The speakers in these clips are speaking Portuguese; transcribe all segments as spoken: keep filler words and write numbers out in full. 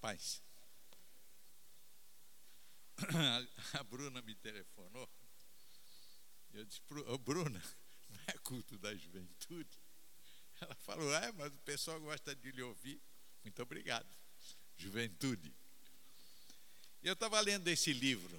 Rapaz, a Bruna me telefonou. Eu disse, ô Bruna, não é culto da juventude? Ela falou, é, mas o pessoal gosta de lhe ouvir. Muito obrigado, juventude. Eu estava lendo esse livro.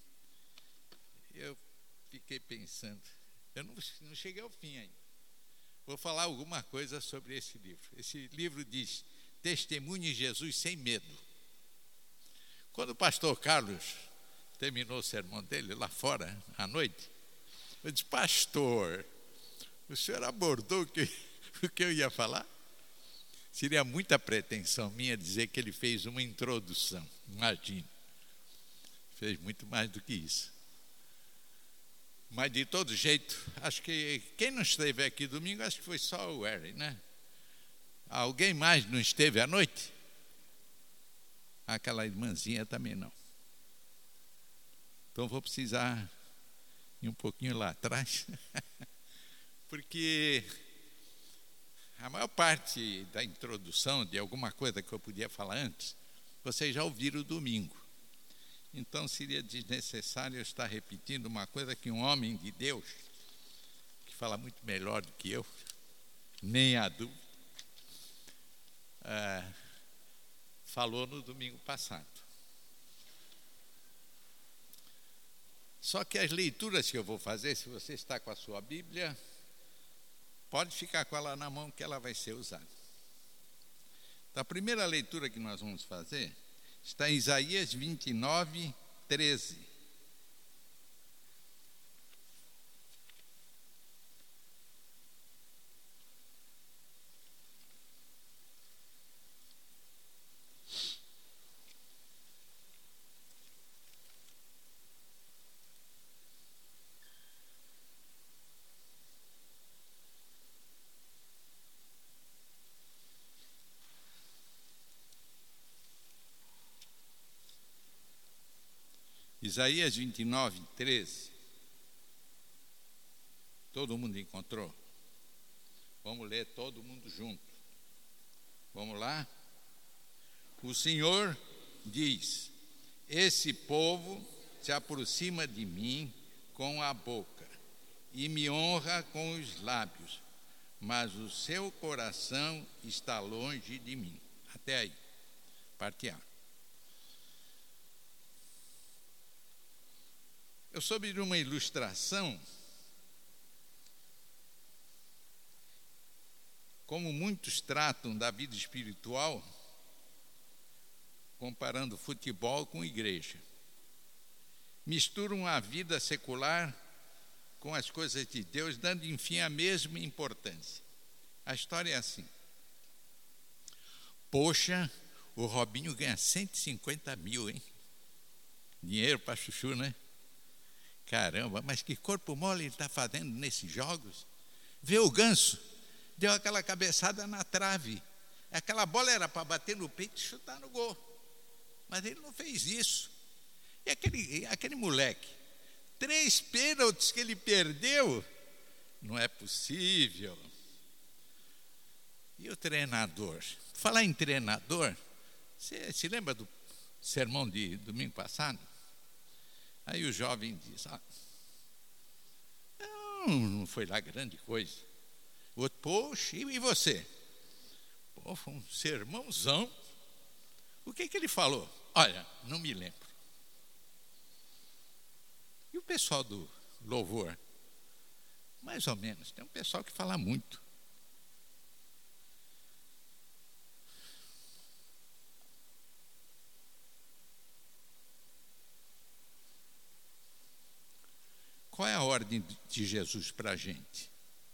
Eu fiquei pensando, eu não, não cheguei ao fim ainda. Vou falar alguma coisa sobre esse livro. Esse livro diz, Testemunhe Jesus sem medo. Quando o pastor Carlos terminou o sermão dele lá fora, à noite, eu disse, pastor, o senhor abordou o que, o que eu ia falar? Seria muita pretensão minha dizer que ele fez uma introdução, imagine. Fez muito mais do que isso. Mas de todo jeito, acho que quem não esteve aqui domingo, acho que foi só o Harry, né? Alguém mais não esteve à noite? Aquela irmãzinha também não. Então vou precisar ir um pouquinho lá atrás, porque a maior parte da introdução de alguma coisa que eu podia falar antes, vocês já ouviram domingo. Então seria desnecessário eu estar repetindo uma coisa que um homem de Deus, que fala muito melhor do que eu, nem há dúvida, é, falou no domingo passado. Só que as leituras que eu vou fazer, se você está com a sua Bíblia, pode ficar com ela na mão que ela vai ser usada. Então, a primeira leitura que nós vamos fazer está em Isaías vinte e nove, treze. Isaías vinte e nove, treze. Todo mundo encontrou? Vamos ler todo mundo junto. Vamos lá? O Senhor diz, esse povo se aproxima de mim com a boca e me honra com os lábios, mas o seu coração está longe de mim. Até aí, parte A. Eu soube de uma ilustração, como muitos tratam da vida espiritual, comparando futebol com igreja. Misturam a vida secular com as coisas de Deus, dando, enfim, a mesma importância. A história é assim. Poxa, o Robinho ganha cento e cinquenta mil, hein? Dinheiro para chuchu, né? Caramba, mas que corpo mole ele está fazendo nesses jogos? Vê o Ganso, deu aquela cabeçada na trave. Aquela bola era para bater no peito e chutar no gol. Mas ele não fez isso. E aquele, aquele moleque, três pênaltis que ele perdeu, não é possível. E o treinador? Falar em treinador, você se lembra do sermão de domingo passado? Aí o jovem diz, ah, não, não foi lá grande coisa. O outro, poxa, e você? Pô, foi um sermãozão. O que que ele falou? Olha, não me lembro. E o pessoal do louvor? Mais ou menos, tem um pessoal que fala muito. Qual é a ordem de Jesus para a gente?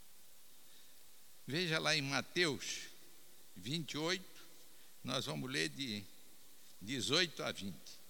Veja lá em Mateus vinte e oito, nós vamos ler de dezoito a vinte.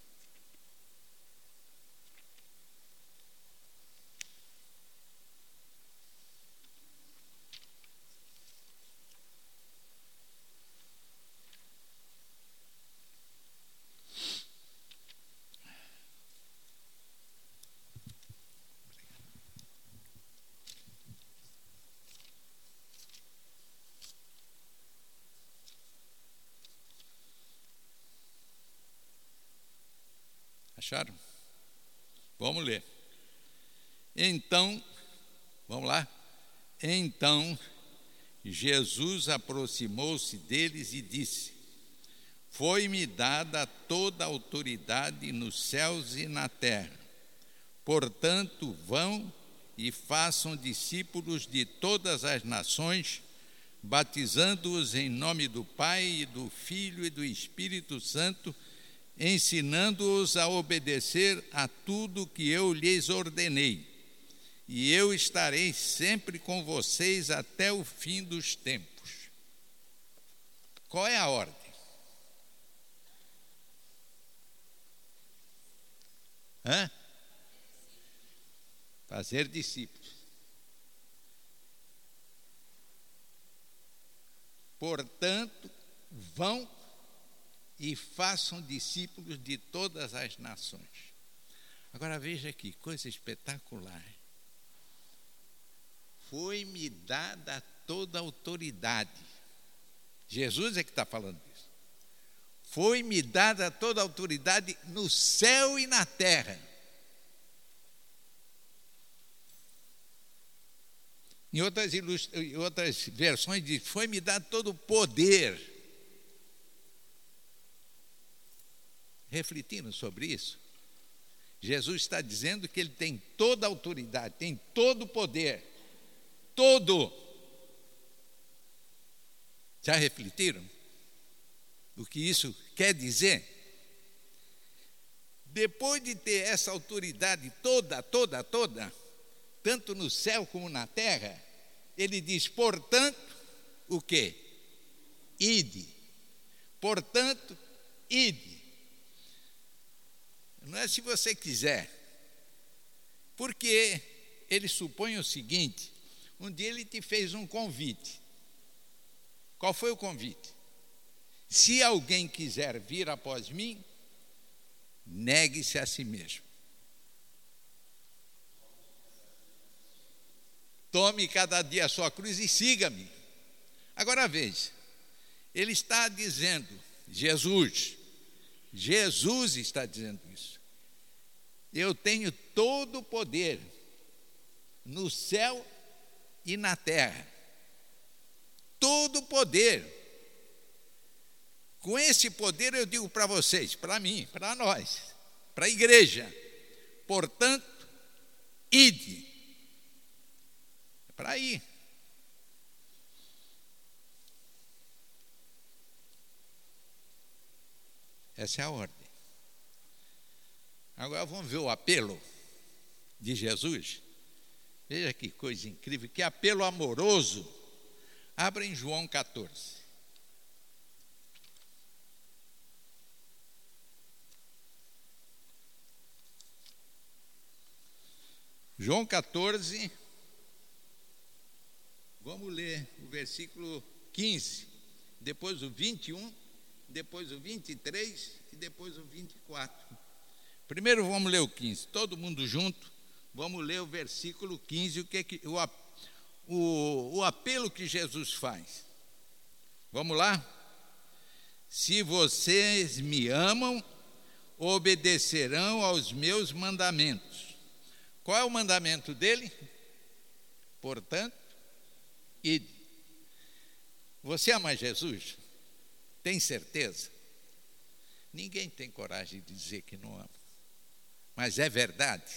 Acharam? Vamos ler. Então, vamos lá? Então, Jesus aproximou-se deles e disse: Foi-me dada toda a autoridade nos céus e na terra. Portanto, vão e façam discípulos de todas as nações, batizando-os em nome do Pai, e do Filho e do Espírito Santo, ensinando-os a obedecer a tudo que eu lhes ordenei. E eu estarei sempre com vocês até o fim dos tempos. Qual é a ordem? Hã? Fazer discípulos. Portanto, vão e façam discípulos de todas as nações. Agora veja aqui, coisa espetacular. Foi-me dada toda a autoridade. Jesus é que está falando isso. Foi-me dada toda a autoridade no céu e na terra. Em outras, ilust... em outras versões diz: foi-me dado todo o poder. Refletindo sobre isso, Jesus está dizendo que ele tem toda a autoridade, tem todo o poder. Todo. Já refletiram o que isso quer dizer? Depois de ter essa autoridade toda, toda, toda, tanto no céu como na terra, ele diz: portanto, o quê? Ide. Portanto, ide. Não é se você quiser, porque ele supõe o seguinte: um dia ele te fez um convite. Qual foi o convite? Se alguém quiser vir após mim, negue-se a si mesmo. Tome cada dia a sua cruz e siga-me. Agora veja, ele está dizendo, Jesus, Jesus está dizendo isso. Eu tenho todo o poder no céu e na terra. Todo o poder. Com esse poder eu digo para vocês, para mim, para nós, para a igreja: portanto, ide. É para ir. Essa é a ordem. Agora vamos ver o apelo de Jesus. Veja que coisa incrível, que apelo amoroso. Abra em João catorze. João catorze, vamos ler o versículo quinze, depois o vinte e um, depois o vinte e três e depois o vinte e quatro. Primeiro vamos ler o quinze, todo mundo junto, vamos ler o versículo quinze, o que, que o, o, o apelo que Jesus faz. Vamos lá? Se vocês me amam, obedecerão aos meus mandamentos. Qual é o mandamento dele? Portanto, ide. Você ama Jesus? Tem certeza? Ninguém tem coragem de dizer que não ama. Mas é verdade?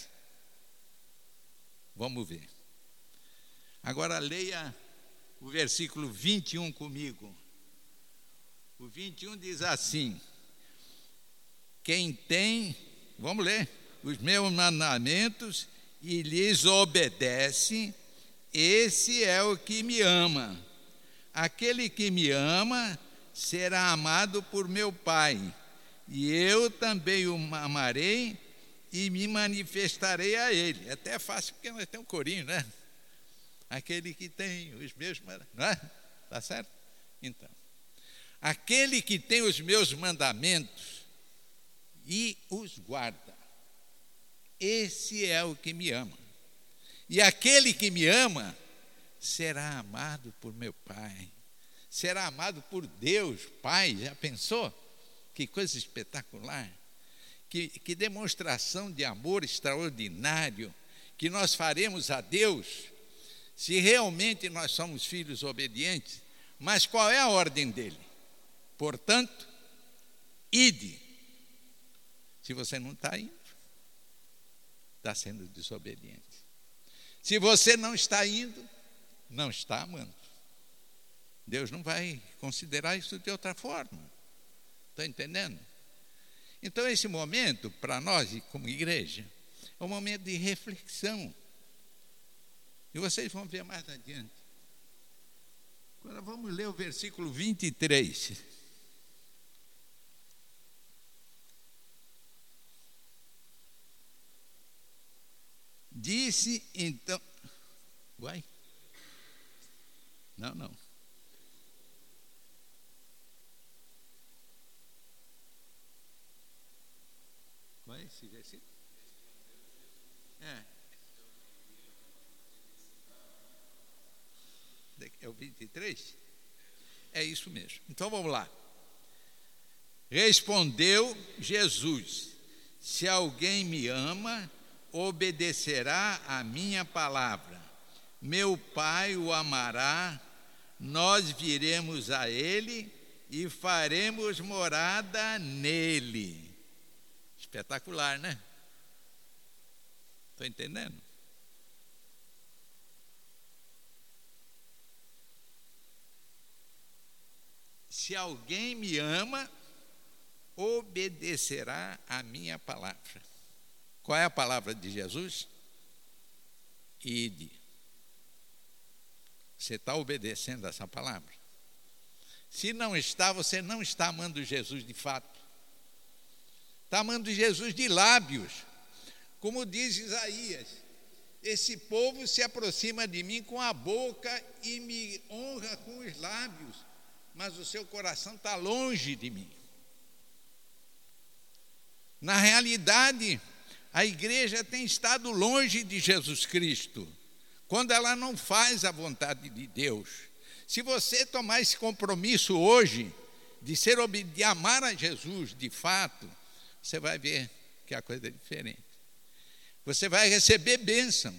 Vamos ver. Agora leia o versículo vinte e um comigo. O vinte e um diz assim: quem tem, vamos ler, os meus mandamentos e lhes obedece, esse é o que me ama. Aquele que me ama será amado por meu Pai, e eu também o amarei e me manifestarei a ele. É até fácil porque nós temos um corinho, né? Aquele que tem os meus mandamentos, não é? Está certo? Então, aquele que tem os meus mandamentos e os guarda, esse é o que me ama. E aquele que me ama será amado por meu Pai, será amado por Deus Pai. Já pensou? Que coisa espetacular. que, que demonstração de amor extraordinário que nós faremos a Deus se realmente nós somos filhos obedientes. Mas qual é a ordem dele? Portanto, ide. Se você não está indo, está sendo desobediente. Se você não está indo, não está amando. Deus não vai considerar isso de outra forma. Está entendendo? Então, esse momento, para nós, como igreja, é um momento de reflexão. E vocês vão ver mais adiante. Agora vamos ler o versículo vinte e três. Disse então... Vai? Não, não. Qual é esse versículo? É. É o vinte e três? É isso mesmo. Então vamos lá. Respondeu Jesus: se alguém me ama, obedecerá a minha palavra. Meu Pai o amará, nós viremos a ele e faremos morada nele. Espetacular, né? Estou entendendo? Se alguém me ama, obedecerá a minha palavra. Qual é a palavra de Jesus? Ide. Você está obedecendo essa palavra? Se não está, você não está amando Jesus de fato. Está amando Jesus de lábios. Como diz Isaías: esse povo se aproxima de mim com a boca e me honra com os lábios, mas o seu coração está longe de mim. Na realidade, a igreja tem estado longe de Jesus Cristo, quando ela não faz a vontade de Deus. Se você tomar esse compromisso hoje, de ser de amar a Jesus de fato, você vai ver que a coisa é diferente. Você vai receber bênçãos.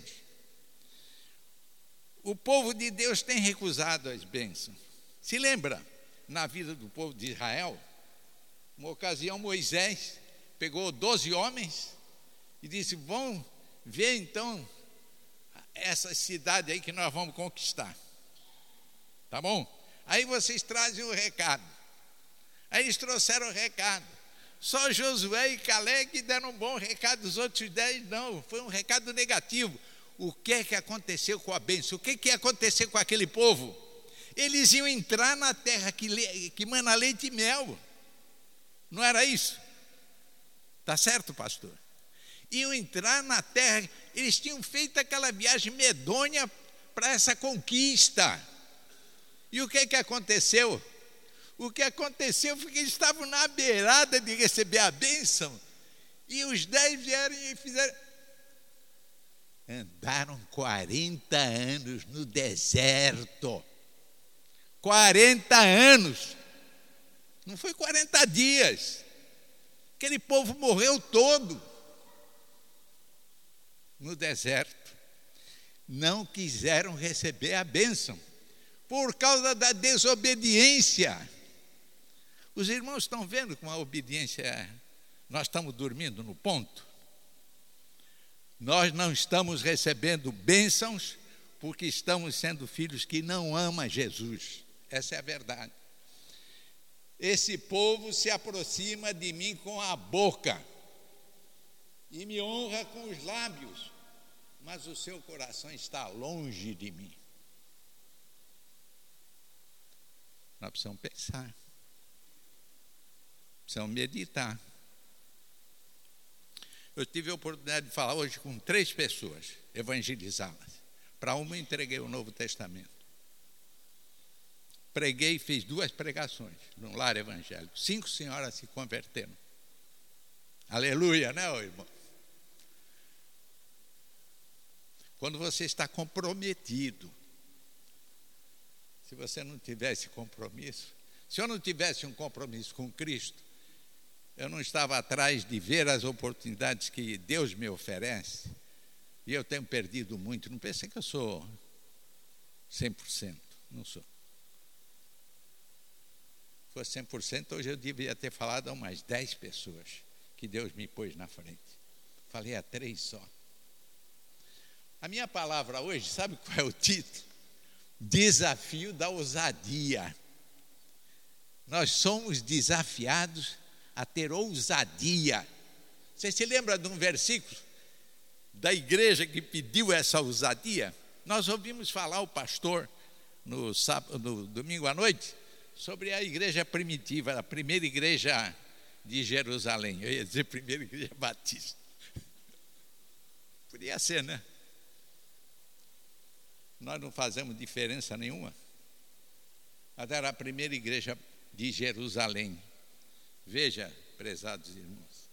O povo de Deus tem recusado as bênçãos. Se lembra, na vida do povo de Israel, uma ocasião Moisés pegou doze homens e disse: vão ver então essa cidade aí que nós vamos conquistar. Tá bom? Aí vocês trazem o recado. Aí eles trouxeram o recado. Só Josué e Caleb que deram um bom recado, os outros dez não. Foi um recado negativo. O que é que aconteceu com a bênção? O que é que ia acontecer com aquele povo? Eles iam entrar na terra que, que mana leite e mel. Não era isso? Está certo, pastor? Iam entrar na terra, eles tinham feito aquela viagem medonha para essa conquista. E o que é que aconteceu? O que aconteceu foi que eles estavam na beirada de receber a bênção, e os dez vieram e fizeram. Andaram quarenta anos no deserto. quarenta anos. Não foi quarenta dias. Aquele povo morreu todo no deserto. Não quiseram receber a bênção por causa da desobediência. Os irmãos estão vendo como a obediência é? Nós estamos dormindo no ponto. Nós não estamos recebendo bênçãos porque estamos sendo filhos que não amam Jesus. Essa é a verdade. Esse povo se aproxima de mim com a boca e me honra com os lábios, mas o seu coração está longe de mim. Nós precisamos pensar. Precisamos meditar. Eu tive a oportunidade de falar hoje com três pessoas, evangelizá-las. Para uma eu entreguei o Novo Testamento. Preguei e fiz duas pregações no lar evangélico. Cinco senhoras se converteram. Aleluia, né, irmão? Quando você está comprometido, se você não tivesse compromisso, se eu não tivesse um compromisso com Cristo, eu não estava atrás de ver as oportunidades que Deus me oferece, e eu tenho perdido muito. Não pensem que eu sou cem por cento, não sou. Se fosse cem por cento, hoje eu devia ter falado a umas dez pessoas que Deus me pôs na frente. Falei a três só. A minha palavra hoje, sabe qual é o título? Desafio da ousadia. Nós somos desafiados a ter ousadia. Você se lembra de um versículo da igreja que pediu essa ousadia? Nós ouvimos falar o pastor no, sábado, no domingo à noite sobre a igreja primitiva, a primeira igreja de Jerusalém. Eu ia dizer primeira igreja batista. Podia ser, né? Nós não fazemos diferença nenhuma. Mas era a primeira igreja de Jerusalém. Veja, prezados irmãos.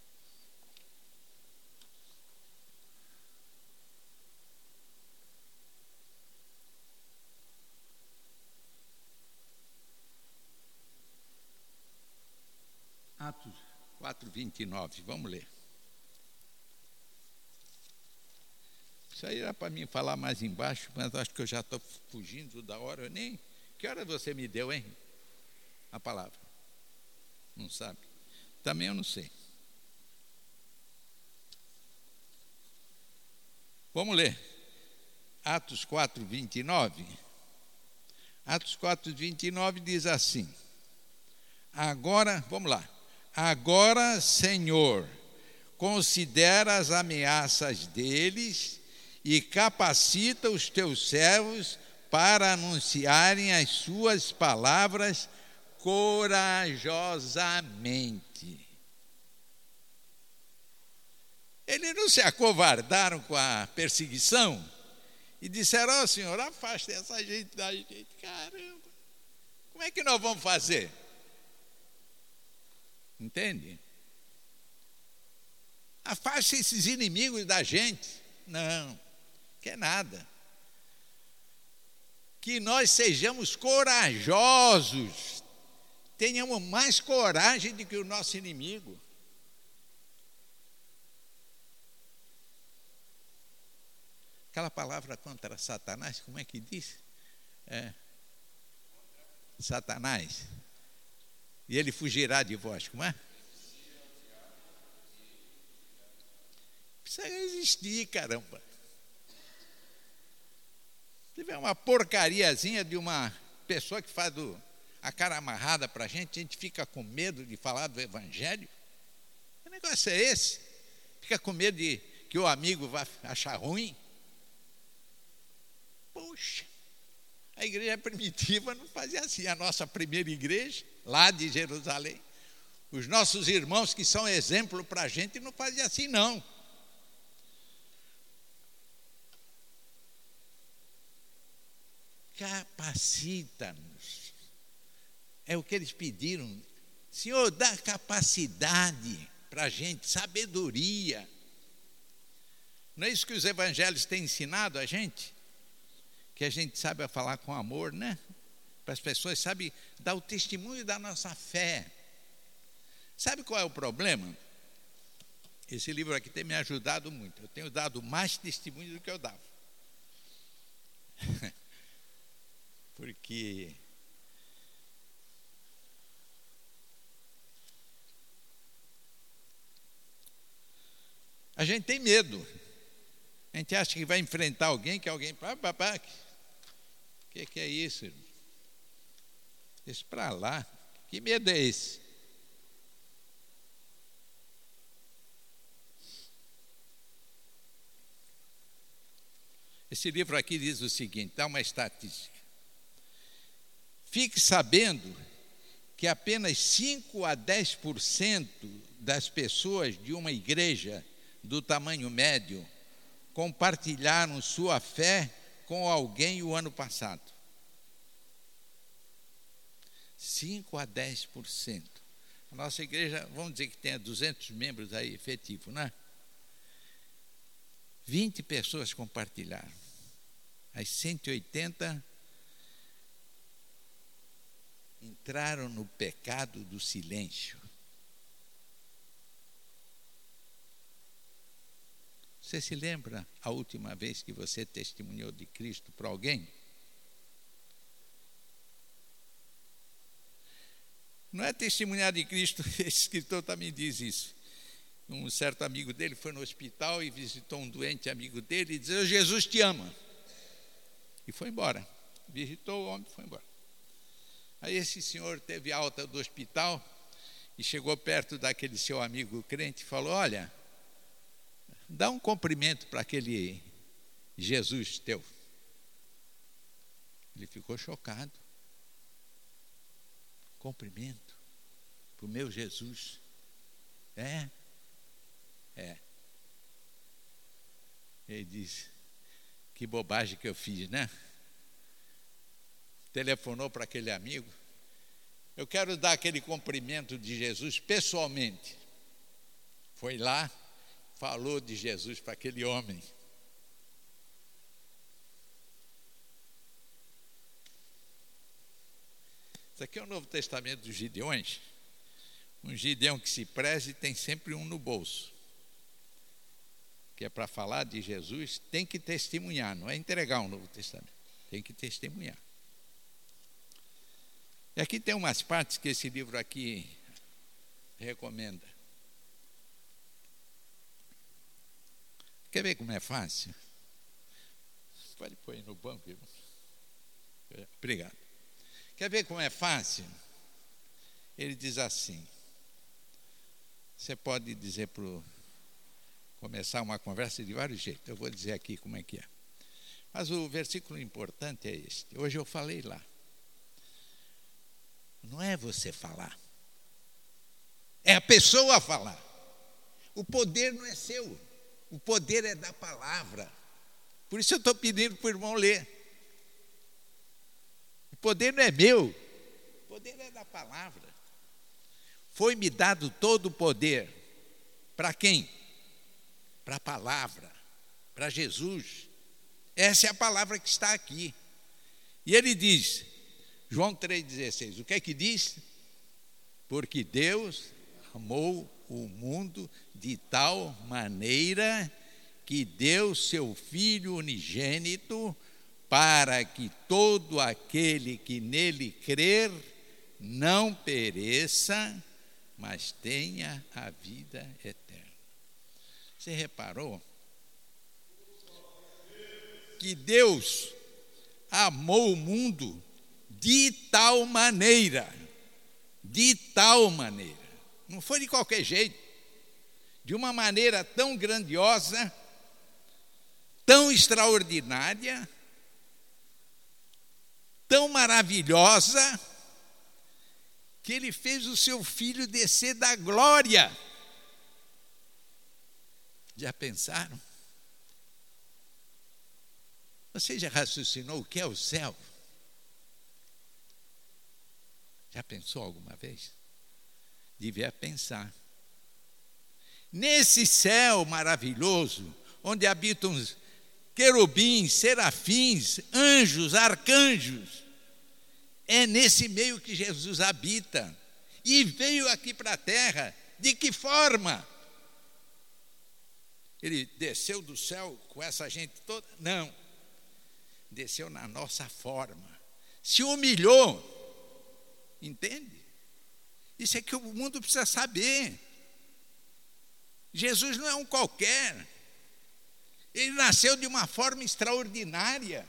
Atos quatro, vinte e nove, vamos ler. Isso aí era para mim falar mais embaixo, mas acho que eu já estou fugindo da hora. Eu nem... Que hora você me deu, hein? A palavra. Não sabe? Também eu não sei. Vamos ler. Atos quatro, vinte e nove. Atos quatro, vinte e nove diz assim. Agora, vamos lá. Agora, Senhor, considera as ameaças deles e capacita os teus servos para anunciarem as suas palavras corajosamente. Eles não se acovardaram com a perseguição e disseram: ó, Senhor, afaste essa gente da gente. Caramba, como é que nós vamos fazer? Entende? Afaste esses inimigos da gente. Não, quer nada. Que nós sejamos corajosos, tenhamos mais coragem do que o nosso inimigo. Aquela palavra contra Satanás, como é que diz? É, Satanás. E ele fugirá de vós, como é? Precisa existir, caramba. Se tiver uma porcariazinha de uma pessoa que faz do, a cara amarrada para a gente, a gente fica com medo de falar do evangelho. Que negócio é esse? Fica com medo de que o amigo vá achar ruim? Poxa, a igreja primitiva não fazia assim. A nossa primeira igreja, lá de Jerusalém, os nossos irmãos que são exemplo para a gente, não faziam assim não. Capacita-nos. É o que eles pediram. Senhor, dá capacidade para a gente, sabedoria. Não é isso que os evangelhos têm ensinado a gente? Que a gente saiba falar com amor, né? Para as pessoas, sabe, dar o testemunho da nossa fé. Sabe qual é o problema? Esse livro aqui tem me ajudado muito. Eu tenho dado mais testemunho do que eu dava. Porque a gente tem medo. A gente acha que vai enfrentar alguém, que alguém... Papá, o que, que é isso, irmão? Deixa para lá. Que medo é esse? Esse livro aqui diz o seguinte, dá uma estatística. Fique sabendo que apenas cinco a dez por cento das pessoas de uma igreja do tamanho médio compartilharam sua fé com alguém o ano passado. cinco a dez por cento. A nossa igreja, vamos dizer que tenha duzentos membros aí efetivos, né? vinte pessoas compartilharam. As cento e oitenta entraram no pecado do silêncio. Você se lembra a última vez que você testemunhou de Cristo para alguém? Não é testemunhar de Cristo, esse escritor também diz isso. Um certo amigo dele foi no hospital e visitou um doente amigo dele e disse: Jesus te ama. E foi embora. Visitou o homem e foi embora. Aí esse senhor teve alta do hospital e chegou perto daquele seu amigo crente e falou: olha, dá um cumprimento para aquele Jesus teu. Ele ficou chocado. Cumprimento para o meu Jesus. É? É. Ele disse: que bobagem que eu fiz, né? Telefonou para aquele amigo: eu quero dar aquele cumprimento de Jesus pessoalmente. Foi lá, falou de Jesus para aquele homem. Isso aqui é o Novo Testamento dos Gideões. Um Gideão que se preze tem sempre um no bolso. Que é para falar de Jesus, tem que testemunhar, não é entregar o Novo Testamento, tem que testemunhar. E aqui tem umas partes que esse livro aqui recomenda. Quer ver como é fácil? Pode pôr aí no banco, irmão. Obrigado. Quer ver como é fácil? Ele diz assim. Você pode dizer para o começar uma conversa de vários jeitos. Eu vou dizer aqui como é que é. Mas o versículo importante é este. Hoje eu falei lá. Não é você falar. É a pessoa falar. O poder não é seu. O poder é da palavra. Por isso eu estou pedindo para o irmão ler. O poder não é meu. O poder é da palavra. Foi-me dado todo o poder. Para quem? Para a palavra, para Jesus. Essa é a palavra que está aqui. E ele diz, João três dezesseis, o que é que diz? Porque Deus amou o mundo de tal maneira que deu seu Filho unigênito para que todo aquele que nele crer não pereça, mas tenha a vida eterna. Você reparou que Deus amou o mundo de tal maneira, de tal maneira, não foi de qualquer jeito, de uma maneira tão grandiosa, tão extraordinária, tão maravilhosa, que ele fez o seu filho descer da glória. Já pensaram? Você já raciocinou o que é o céu? Já pensou alguma vez? Devia pensar. Nesse céu maravilhoso, onde habitam querubins, serafins, anjos, arcanjos, é nesse meio que Jesus habita. E veio aqui para a terra, de que forma? Ele desceu do céu com essa gente toda? Não. Desceu na nossa forma. Se humilhou. Entende? Isso é que o mundo precisa saber. Jesus não é um qualquer. Ele nasceu de uma forma extraordinária.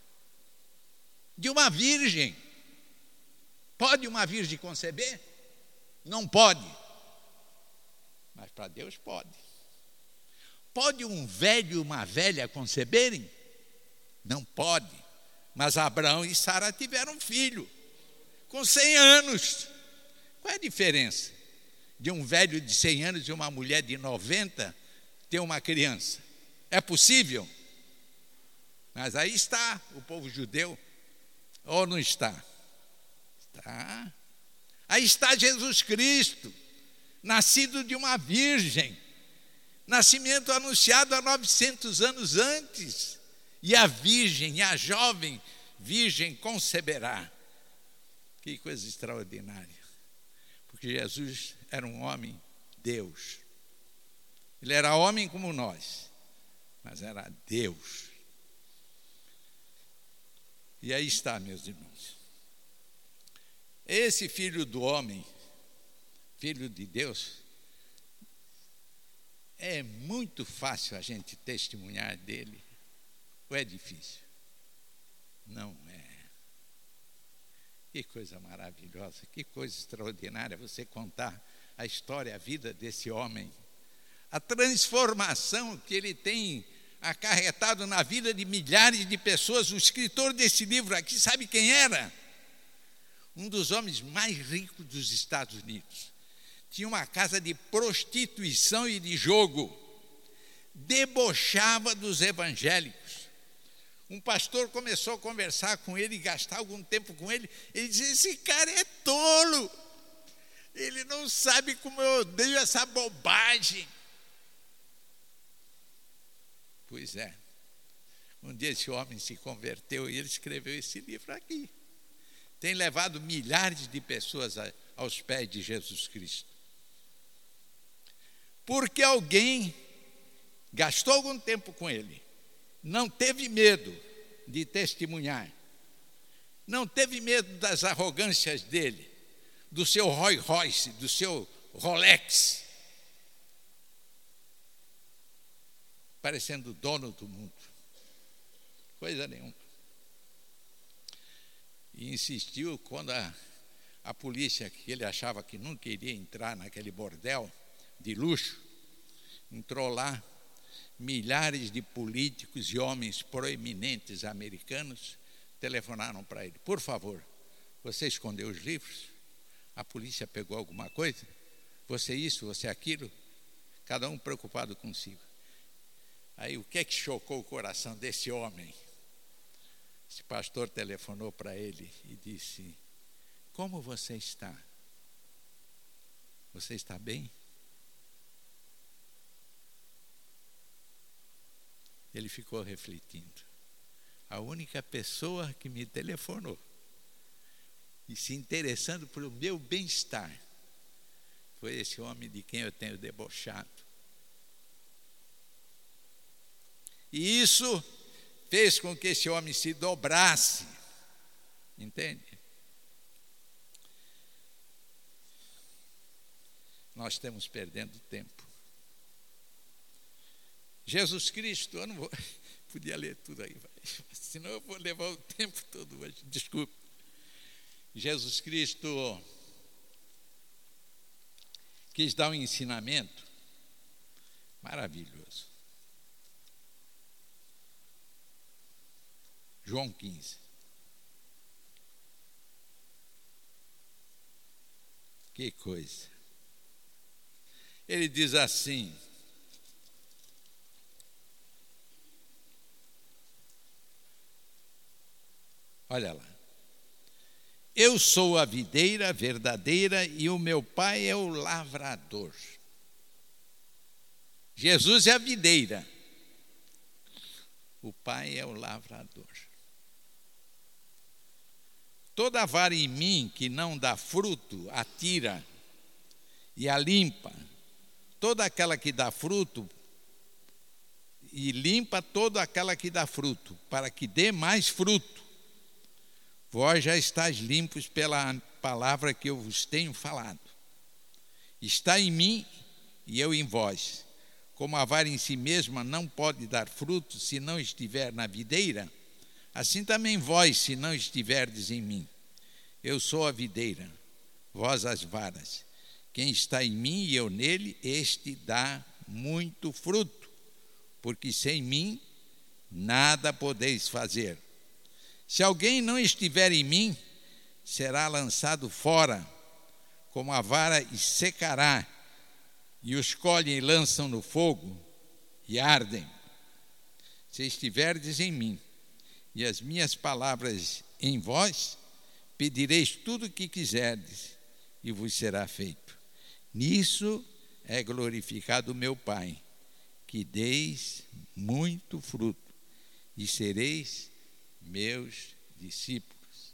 De uma virgem. Pode uma virgem conceber? Não pode. Mas para Deus pode. Pode um velho e uma velha conceberem? Não pode. Mas Abraão e Sara tiveram um filho, com cem anos. Qual é a diferença de um velho de cem anos e uma mulher de noventa ter uma criança? É possível? Mas aí está o povo judeu, ou não está? Está. Aí está Jesus Cristo, nascido de uma virgem, nascimento anunciado há novecentos anos antes. E a virgem, a jovem virgem conceberá. Que coisa extraordinária. Porque Jesus era um homem Deus. Ele era homem como nós, mas era Deus. E aí está, meus irmãos. Esse filho do homem, filho de Deus, é muito fácil a gente testemunhar dele, ou é difícil? Não é. Que coisa maravilhosa, que coisa extraordinária você contar a história, a vida desse homem, a transformação que ele tem acarretado na vida de milhares de pessoas. O escritor desse livro aqui, sabe quem era? Um dos homens mais ricos dos Estados Unidos. Tinha uma casa de prostituição e de jogo, debochava dos evangélicos. Um pastor começou a conversar com ele e gastar algum tempo com ele. Ele disse: esse cara é tolo, ele não sabe como eu odeio essa bobagem. Pois é, um dia esse homem se converteu e ele escreveu esse livro aqui. Tem levado milhares de pessoas aos pés de Jesus Cristo. Porque alguém gastou algum tempo com ele, não teve medo de testemunhar, não teve medo das arrogâncias dele, do seu Rolls Royce, do seu Rolex, parecendo o dono do mundo, coisa nenhuma. E insistiu quando a, a polícia, que ele achava que nunca iria entrar naquele bordel de luxo, entrou lá. Milhares de políticos e homens proeminentes americanos telefonaram para ele: por favor, você escondeu os livros? A polícia pegou alguma coisa? Você isso, você aquilo? Cada um preocupado consigo. Aí o que é que chocou o coração desse homem? Esse pastor telefonou para ele e disse: como você está? Você está bem? Ele ficou refletindo. A única pessoa que me telefonou e se interessando pelo meu bem-estar foi esse homem de quem eu tenho debochado. E isso fez com que esse homem se dobrasse. Entende? Nós estamos perdendo tempo. Jesus Cristo, eu não vou, podia ler tudo aí, senão eu vou levar o tempo todo hoje, desculpe. Jesus Cristo quis dar um ensinamento maravilhoso. João quinze. Que coisa. Ele diz assim: olha lá. Eu sou a videira verdadeira e o meu pai é o lavrador. Jesus é a videira. O pai é o lavrador. Toda vara em mim que não dá fruto, a tira e a limpa. Toda aquela que dá fruto, e limpa toda aquela que dá fruto, para que dê mais fruto. Vós já estáis limpos pela palavra que eu vos tenho falado. Está em mim e eu em vós. Como a vara em si mesma não pode dar fruto se não estiver na videira, assim também vós, se não estiverdes em mim. Eu sou a videira, vós as varas. Quem está em mim e eu nele, este dá muito fruto, porque sem mim nada podeis fazer. Se alguém não estiver em mim, será lançado fora, como a vara, e secará, e os colhem e lançam no fogo, e ardem. Se estiverdes em mim, e as minhas palavras em vós, pedireis tudo o que quiserdes, e vos será feito. Nisso é glorificado o meu Pai, que deis muito fruto, e sereis meus discípulos.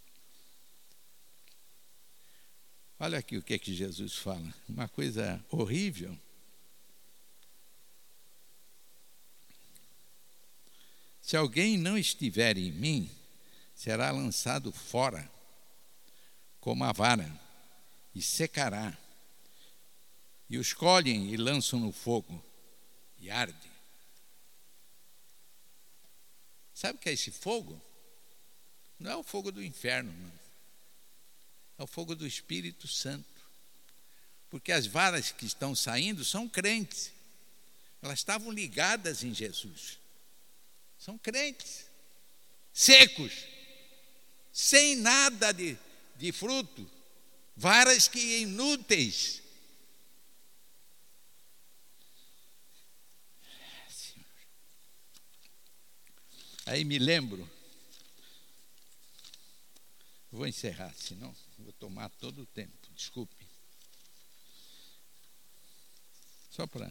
Olha aqui o que é que Jesus fala, uma coisa horrível. Se alguém não estiver em mim, será lançado fora como a vara e secará. E os colhem e lançam no fogo e arde. Sabe o que é esse fogo? Não é o fogo do inferno, não. É o fogo do Espírito Santo. Porque as varas que estão saindo são crentes. Elas estavam ligadas em Jesus. São crentes. Secos. Sem nada de, de fruto. Varas que inúteis. Aí me lembro, vou encerrar, senão vou tomar todo o tempo, desculpe. Só para...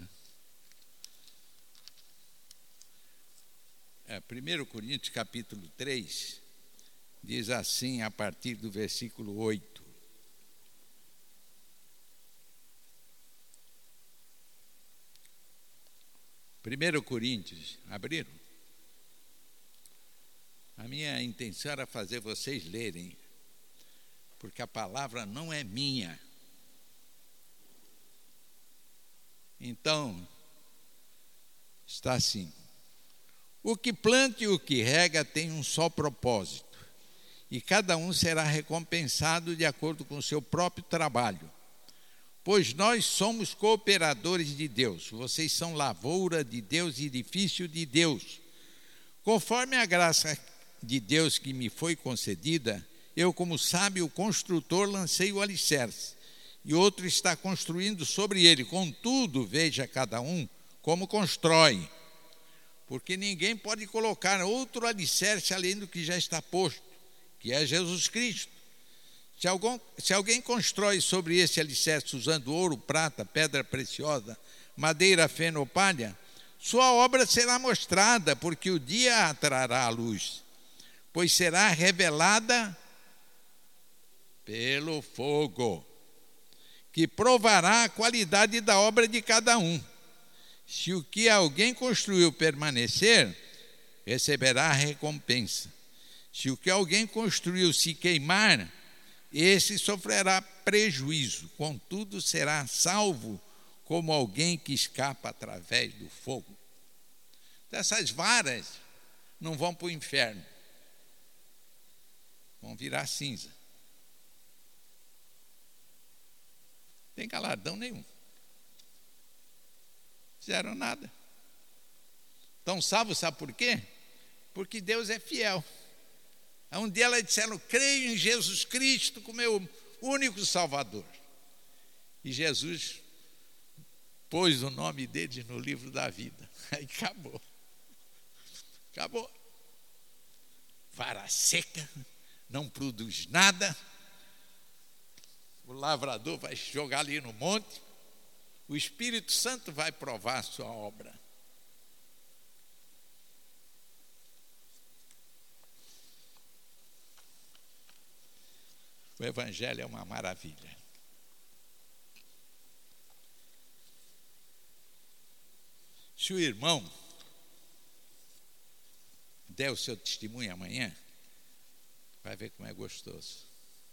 É, primeiro Coríntios capítulo três, diz assim a partir do versículo oito. primeiro Coríntios, abriram? A minha intenção era fazer vocês lerem, porque a palavra não é minha. Então, está assim: o que planta e o que rega tem um só propósito, e cada um será recompensado de acordo com o seu próprio trabalho. Pois nós somos cooperadores de Deus, vocês são lavoura de Deus e edifício de Deus. Conforme a graça de Deus que me foi concedida, eu, como sábio construtor, lancei o alicerce, e outro está construindo sobre ele. Contudo, veja cada um como constrói, porque ninguém pode colocar outro alicerce além do que já está posto, que é Jesus Cristo. Se, algum, se alguém constrói sobre esse alicerce usando ouro, prata, pedra preciosa, madeira, feno ou palha, sua obra será mostrada, porque o dia a trará à luz, pois será revelada pelo fogo, que provará a qualidade da obra de cada um. Se o que alguém construiu permanecer, receberá a recompensa. Se o que alguém construiu se queimar, esse sofrerá prejuízo, contudo será salvo como alguém que escapa através do fogo. Então, essas varas não vão para o inferno, vão virar cinza. Não tem galardão nenhum. Fizeram nada. Estão salvos, sabe por quê? Porque Deus é fiel. Um dia elas disseram: creio em Jesus Cristo como meu único Salvador. E Jesus pôs o nome deles no livro da vida. Aí acabou. Acabou. Vara seca, não produz nada. O lavrador vai jogar ali no monte. O Espírito Santo vai provar a sua obra. O Evangelho é uma maravilha. Se o irmão der o seu testemunho amanhã, vai ver como é gostoso.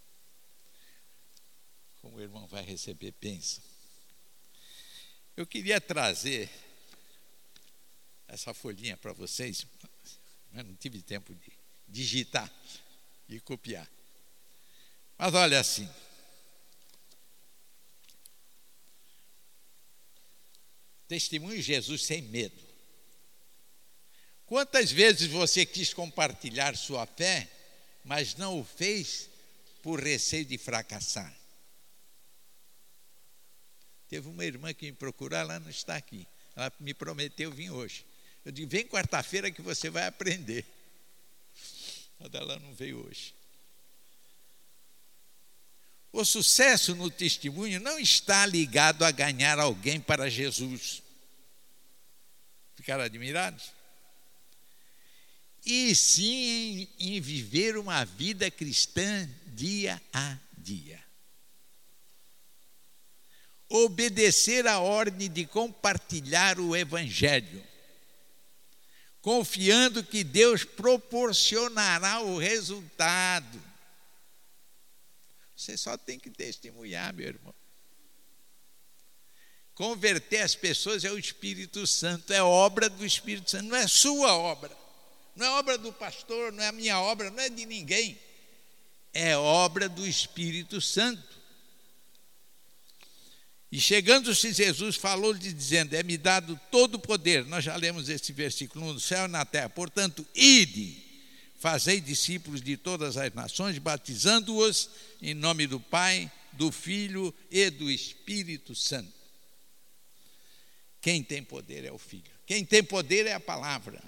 Como o irmão vai receber bênção. Eu queria trazer essa folhinha para vocês, mas não tive tempo de digitar e copiar. Mas olha assim, testemunho de Jesus sem medo. Quantas vezes você quis compartilhar sua fé, mas não o fez por receio de fracassar? Teve uma irmã que me procurou, ela não está aqui. Ela me prometeu vir hoje. Eu disse: vem quarta-feira que você vai aprender. Mas ela não veio hoje. O sucesso no testemunho não está ligado a ganhar alguém para Jesus. Ficaram admirados? E sim em, em viver uma vida cristã dia a dia. Obedecer a ordem de compartilhar o Evangelho. confiando que Deus proporcionará o resultado. Você só tem que testemunhar, meu irmão. Converter as pessoas é o Espírito Santo, é obra do Espírito Santo, não é sua obra, não é obra do pastor, não é a minha obra, não é de ninguém, é obra do Espírito Santo. E chegando-se Jesus, falou-lhe dizendo, é-me dado todo o poder, nós já lemos esse versículo no céu e na terra, portanto, ide, fazei discípulos de todas as nações, batizando-os em nome do Pai, do Filho e do Espírito Santo. Quem tem poder é o Filho. Quem tem poder é a palavra.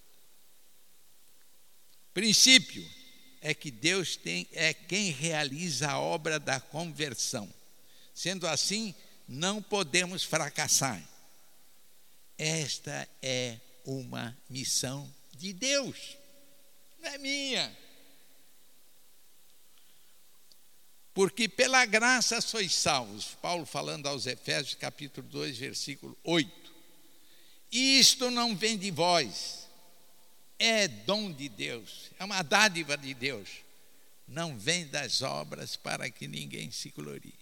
Princípio é que Deus tem, é quem realiza a obra da conversão. Sendo assim, não podemos fracassar. Esta é uma missão de Deus, não é minha. Porque pela graça sois salvos. Paulo falando aos Efésios, capítulo dois, versículo oito. Isto não vem de vós, é dom de Deus, é uma dádiva de Deus. Não vem das obras para que ninguém se glorie.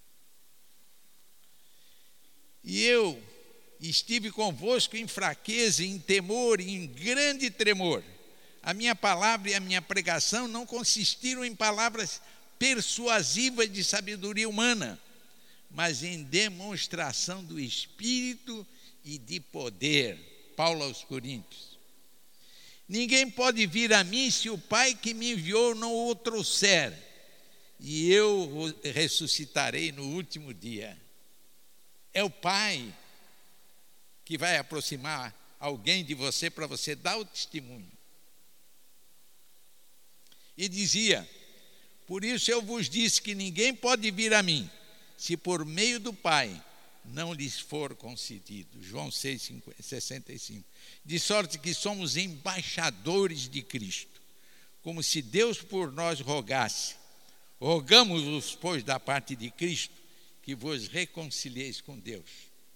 E eu estive convosco em fraqueza, em temor, em grande tremor. A minha palavra e a minha pregação não consistiram em palavras persuasivas de sabedoria humana, mas em demonstração do Espírito e de poder. Paulo aos Coríntios. Ninguém pode vir a mim se o Pai que me enviou não o trouxer, e eu o ressuscitarei no último dia. É o Pai que vai aproximar alguém de você para você dar o testemunho. E dizia, por isso eu vos disse que ninguém pode vir a mim, se por meio do Pai não lhes for concedido. João seis, sessenta e cinco. De sorte que somos embaixadores de Cristo, como se Deus por nós rogasse. Rogamos-vos, pois, da parte de Cristo, que vos reconcilieis com Deus.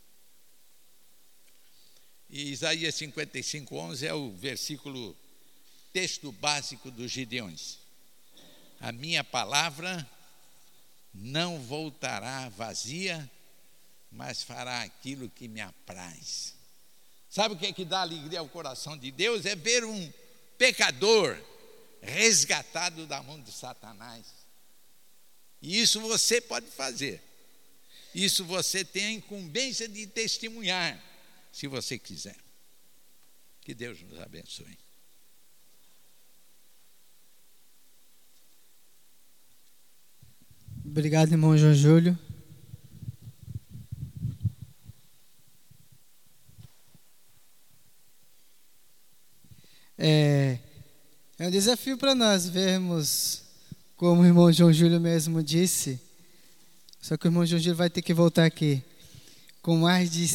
E Isaías cinquenta e cinco, onze é o versículo, texto básico dos Gideões. A minha palavra não voltará vazia, mas fará aquilo que me apraz. Sabe o que é que dá alegria ao coração de Deus? É ver um pecador resgatado da mão de Satanás. E isso você pode fazer. Isso você tem a incumbência de testemunhar, se você quiser. Que Deus nos abençoe. Obrigado, irmão João Júlio. É, é um desafio para nós vermos, como o irmão João Júlio mesmo disse, só que o irmão João Júlio vai ter que voltar aqui com mais de